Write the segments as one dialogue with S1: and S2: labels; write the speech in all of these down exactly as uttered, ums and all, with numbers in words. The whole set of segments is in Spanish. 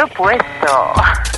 S1: opuesto.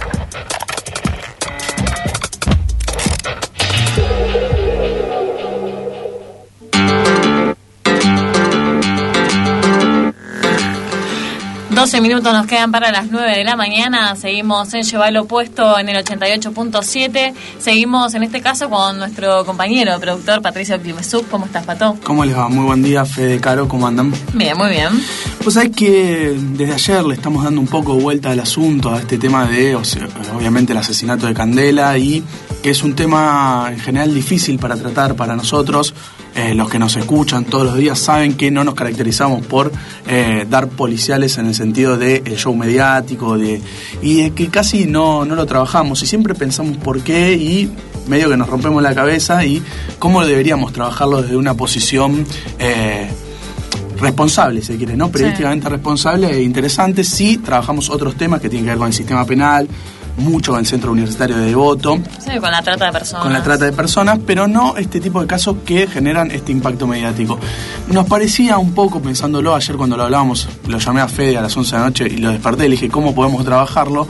S2: doce minutos nos quedan para las nueve de la mañana. Seguimos en Lleva lo Opuesto en el ochenta y ocho punto siete. Seguimos en este caso con nuestro compañero productor Patricio Climesuk. ¿Cómo estás, Pato?
S3: ¿Cómo les va? Muy buen día, Fede, Caro, ¿cómo andan?
S2: Bien, muy bien.
S3: Pues sabés que desde ayer le estamos dando un poco vuelta al asunto, a este tema de, o sea, obviamente, el asesinato de Candela, y que es un tema en general difícil para tratar para nosotros. Eh, los que nos escuchan todos los días saben que no nos caracterizamos por eh, dar policiales en el sentido de el show mediático, de y de que casi no, no lo trabajamos, y siempre pensamos por qué, y medio que nos rompemos la cabeza y cómo deberíamos trabajarlo desde una posición eh, responsable, si quiere, ¿no? Periodísticamente sí. Responsable e interesante. Sí, trabajamos otros temas que tienen que ver con el sistema penal, mucho con el Centro Universitario de Devoto.
S2: Sí, con la trata de personas. Con
S3: la trata de personas, pero no este tipo de casos que generan este impacto mediático. Nos parecía un poco, pensándolo, ayer cuando lo hablábamos, lo llamé a Fede a las once de la noche y lo desperté, le dije, ¿cómo podemos trabajarlo?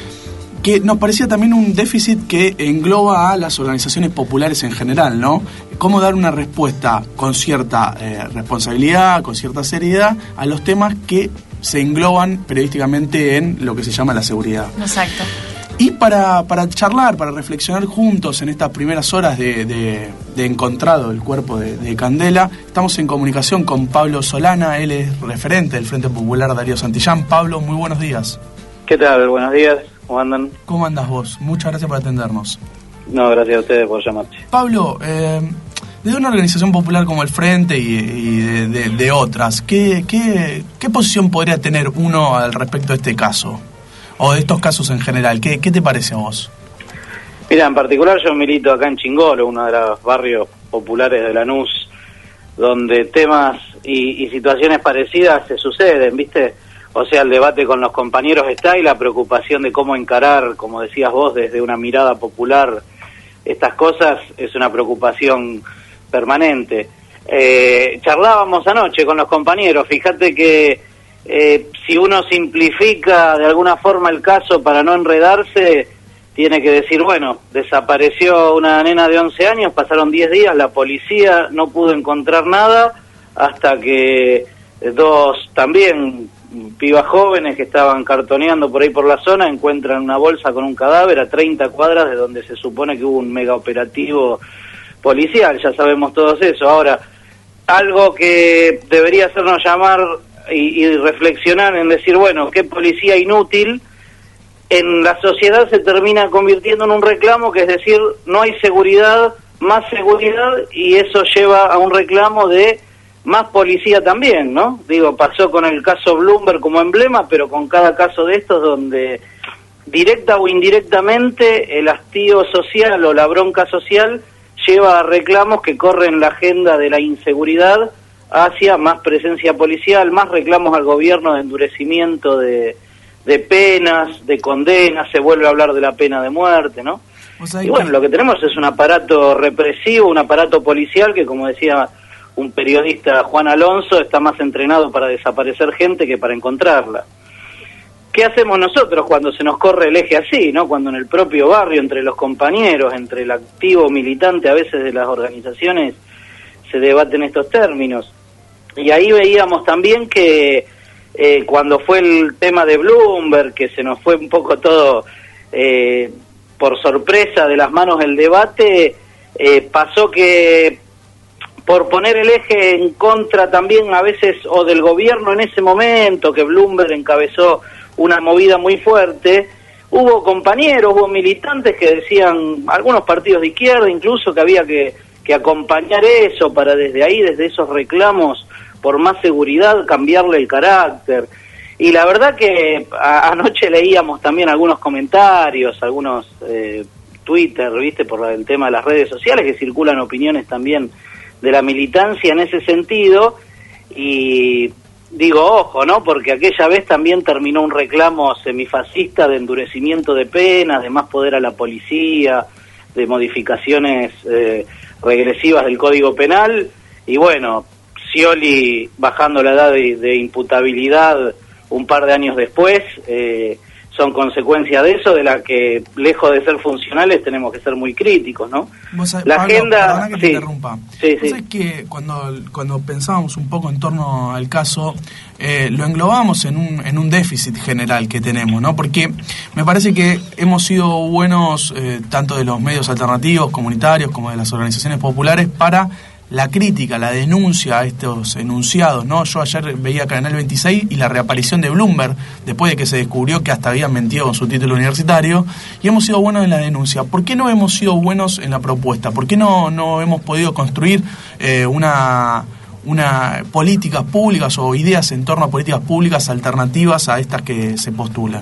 S3: Que nos parecía también un déficit que engloba a las organizaciones populares en general, ¿no? Cómo dar una respuesta con cierta eh, responsabilidad, con cierta seriedad a los temas que se engloban periodísticamente en lo que se llama la seguridad.
S2: Exacto.
S3: Y para, para charlar, para reflexionar juntos en estas primeras horas de, de, de encontrado el cuerpo de, de Candela, estamos en comunicación con Pablo Solana. Él es referente del Frente Popular Darío Santillán. Pablo, muy buenos días.
S4: ¿Qué tal? Buenos días. ¿Cómo andan?
S3: ¿Cómo andas vos? Muchas gracias por atendernos.
S4: No, gracias a ustedes por llamarte.
S3: Pablo, eh, desde una organización popular como el Frente y, y de, de, de otras, ¿qué, qué, ¿qué posición podría tener uno al respecto de este caso? O de estos casos en general. ¿Qué, qué te parece a vos?
S4: Mira, en particular yo milito acá en Chingolo, uno de los barrios populares de Lanús, donde temas y, y situaciones parecidas se suceden, ¿viste? O sea, el debate con los compañeros está y la preocupación de cómo encarar, como decías vos, desde una mirada popular estas cosas es una preocupación permanente. Eh, charlábamos anoche con los compañeros, fíjate que eh, si uno simplifica de alguna forma el caso para no enredarse, tiene que decir, bueno, desapareció una nena de once años, pasaron diez días, la policía no pudo encontrar nada hasta que dos también pibas jóvenes que estaban cartoneando por ahí por la zona encuentran una bolsa con un cadáver a treinta cuadras de donde se supone que hubo un mega operativo policial. Ya sabemos todos eso. Ahora, algo que debería hacernos llamar y, y reflexionar en decir, bueno, qué policía inútil, en la sociedad se termina convirtiendo en un reclamo, que es decir, no hay seguridad, más seguridad, y eso lleva a un reclamo de más policía también, ¿no? Digo, pasó con el caso Bloomberg como emblema, pero con cada caso de estos donde directa o indirectamente el hastío social o la bronca social lleva a reclamos que corren la agenda de la inseguridad hacia más presencia policial, más reclamos al gobierno de endurecimiento de, de penas, de condenas, se vuelve a hablar de la pena de muerte, ¿no? O sea, y bueno, que... lo que tenemos es un aparato represivo, un aparato policial que, como decía un periodista, Juan Alonso, está más entrenado para desaparecer gente que para encontrarla. ¿Qué hacemos nosotros cuando se nos corre el eje así, no? Cuando en el propio barrio, entre los compañeros, entre el activo militante a veces de las organizaciones, se debaten estos términos. Y ahí veíamos también que eh, cuando fue el tema de Bloomberg, que se nos fue un poco todo eh, por sorpresa de las manos el debate, eh, pasó que por poner el eje en contra también a veces o del gobierno en ese momento, que Bloomberg encabezó una movida muy fuerte, hubo compañeros, hubo militantes que decían, algunos partidos de izquierda incluso, que había que, que acompañar eso para desde ahí, desde esos reclamos por más seguridad, cambiarle el carácter. Y la verdad que a, anoche leíamos también algunos comentarios, algunos eh, Twitter, viste, por el tema de las redes sociales, que circulan opiniones también de la militancia en ese sentido, y digo, ojo, ¿no? Porque aquella vez también terminó un reclamo semifascista de endurecimiento de penas, de más poder a la policía, de modificaciones eh, regresivas del Código Penal, y bueno, Scioli bajando la edad de, de imputabilidad un par de años después, eh, son consecuencia de eso, de la que, lejos de ser funcionales, tenemos que ser muy críticos, ¿no?
S3: Vos sabés,
S4: la
S3: Pablo,
S4: agenda...
S3: perdona que te
S4: sí,
S3: interrumpa.
S4: Sí,
S3: Vos
S4: sí.
S3: sabés que cuando, cuando pensábamos un poco en torno al caso, eh, lo englobamos en un, en un déficit general que tenemos, ¿no? Porque me parece que hemos sido buenos, eh, tanto de los medios alternativos, comunitarios, como de las organizaciones populares, para la crítica, la denuncia a estos enunciados, ¿no? Yo ayer veía Canal veintiséis y la reaparición de Bloomberg, después de que se descubrió que hasta habían mentido con su título universitario, y hemos sido buenos en la denuncia. ¿Por qué no hemos sido buenos en la propuesta? ¿Por qué no, no hemos podido construir eh, una, una políticas públicas o ideas en torno a políticas públicas alternativas a estas que se postulan?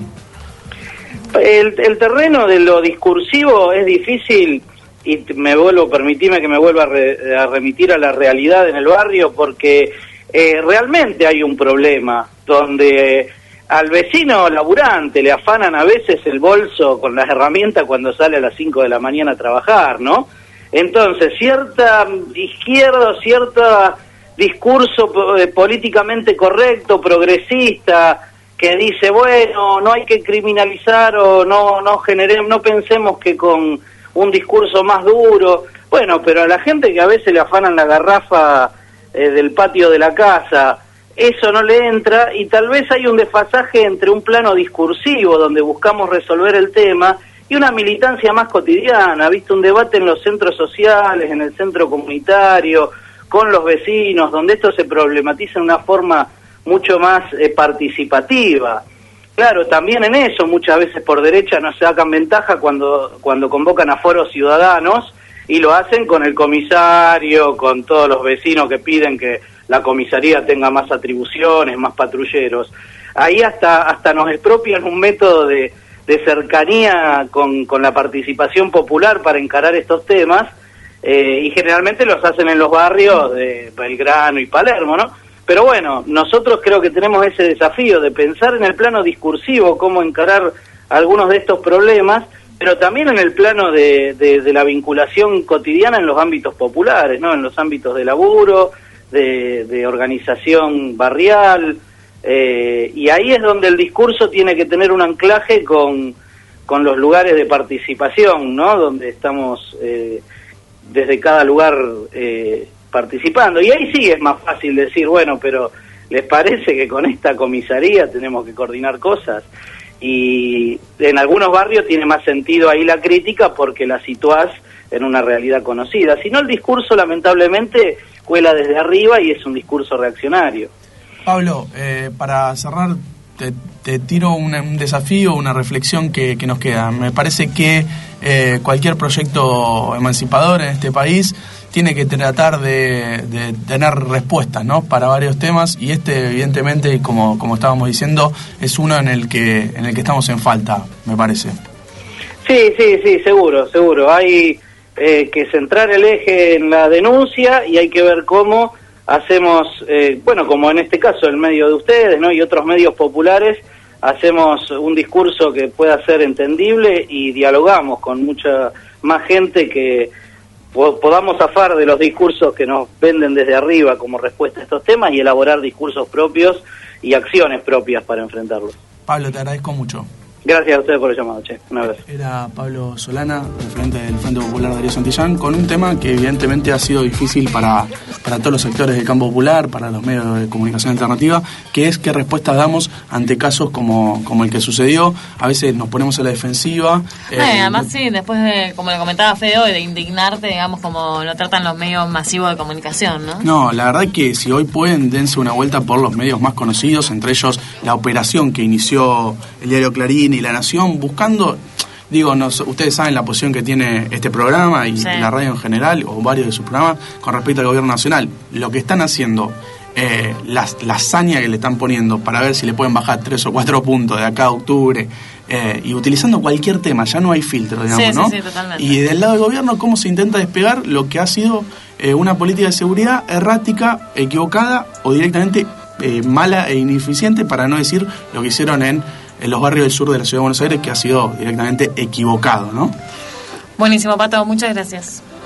S4: El, el terreno de lo discursivo es difícil. Y me vuelvo, permitime que me vuelva a, re, a remitir a la realidad en el barrio, porque eh, realmente hay un problema donde eh, al vecino laburante le afanan a veces el bolso con las herramientas cuando sale a las cinco de la mañana a trabajar, ¿no? Entonces, cierta izquierda, cierto discurso eh, políticamente correcto, progresista, que dice, bueno, no hay que criminalizar o no, no generemos, no pensemos que con un discurso más duro, bueno, pero a la gente que a veces le afanan la garrafa eh, del patio de la casa, eso no le entra, y tal vez hay un desfasaje entre un plano discursivo donde buscamos resolver el tema y una militancia más cotidiana, ¿viste? Un debate en los centros sociales, en el centro comunitario, con los vecinos, donde esto se problematiza de una forma mucho más eh, participativa. Claro, también en eso muchas veces por derecha no se sacan ventaja cuando, cuando convocan a foros ciudadanos y lo hacen con el comisario, con todos los vecinos que piden que la comisaría tenga más atribuciones, más patrulleros. Ahí hasta hasta nos expropian un método de, de cercanía con, con la participación popular para encarar estos temas, eh, y generalmente los hacen en los barrios de Belgrano y Palermo, ¿no? Pero bueno, nosotros creo que tenemos ese desafío de pensar en el plano discursivo cómo encarar algunos de estos problemas, pero también en el plano de, de, de la vinculación cotidiana en los ámbitos populares, ¿no? En los ámbitos de laburo, de, de organización barrial, eh, y ahí es donde el discurso tiene que tener un anclaje con, con los lugares de participación, ¿no? Donde estamos eh, desde cada lugar eh, participando, y ahí sí es más fácil decir, bueno, pero ¿les parece que con esta comisaría tenemos que coordinar cosas? Y en algunos barrios tiene más sentido ahí la crítica porque la situás en una realidad conocida, si no el discurso lamentablemente cuela desde arriba y es un discurso reaccionario.
S3: Pablo, eh, para cerrar te, te tiro un, un desafío, una reflexión que, que nos queda. Me parece que eh, cualquier proyecto emancipador en este país tiene que tratar de, de tener respuestas, ¿no? Para varios temas, y este evidentemente, como como estábamos diciendo, es uno en el que en el que estamos en falta, me parece.
S4: Sí, sí, sí, seguro, seguro. Hay eh, que centrar el eje en la denuncia y hay que ver cómo hacemos, eh, bueno, como en este caso el medio de ustedes, ¿no? Y otros medios populares, hacemos un discurso que pueda ser entendible y dialogamos con mucha más gente que podamos zafar de los discursos que nos venden desde arriba como respuesta a estos temas y elaborar discursos propios y acciones propias para enfrentarlos.
S3: Pablo, te agradezco mucho.
S4: Gracias a ustedes por el llamado, che. Un abrazo.
S3: Era Pablo Solana, referente del Frente Popular Darío Santillán, con un tema que evidentemente ha sido difícil para, para todos los sectores del campo popular, para los medios de comunicación alternativa, que es qué respuestas damos ante casos como, como el que sucedió. A veces nos ponemos a la defensiva.
S2: Eh, eh, además, sí, después de, como le comentaba Fede hoy, de indignarte, digamos, como lo tratan los medios masivos de comunicación, ¿no?
S3: No, la verdad que si hoy pueden, dense una vuelta por los medios más conocidos, entre ellos la operación que inició el diario Clarín y La Nación, buscando, digo, no, ustedes saben la posición que tiene este programa y sí, la radio en general, o varios de sus programas, con respecto al gobierno nacional. Lo que están haciendo, eh, la, la hazaña que le están poniendo para ver si le pueden bajar tres o cuatro puntos de acá a octubre, eh, y utilizando cualquier tema, ya no hay filtro, digamos,
S2: sí,
S3: ¿no?
S2: Sí, sí, totalmente.
S3: Y del lado del gobierno, cómo se intenta despegar lo que ha sido eh, una política de seguridad errática, equivocada o directamente eh, mala e ineficiente, para no decir lo que hicieron en en los barrios del sur de la Ciudad de Buenos Aires, que ha sido directamente equivocado, ¿no?
S2: Buenísimo, Pato, muchas gracias.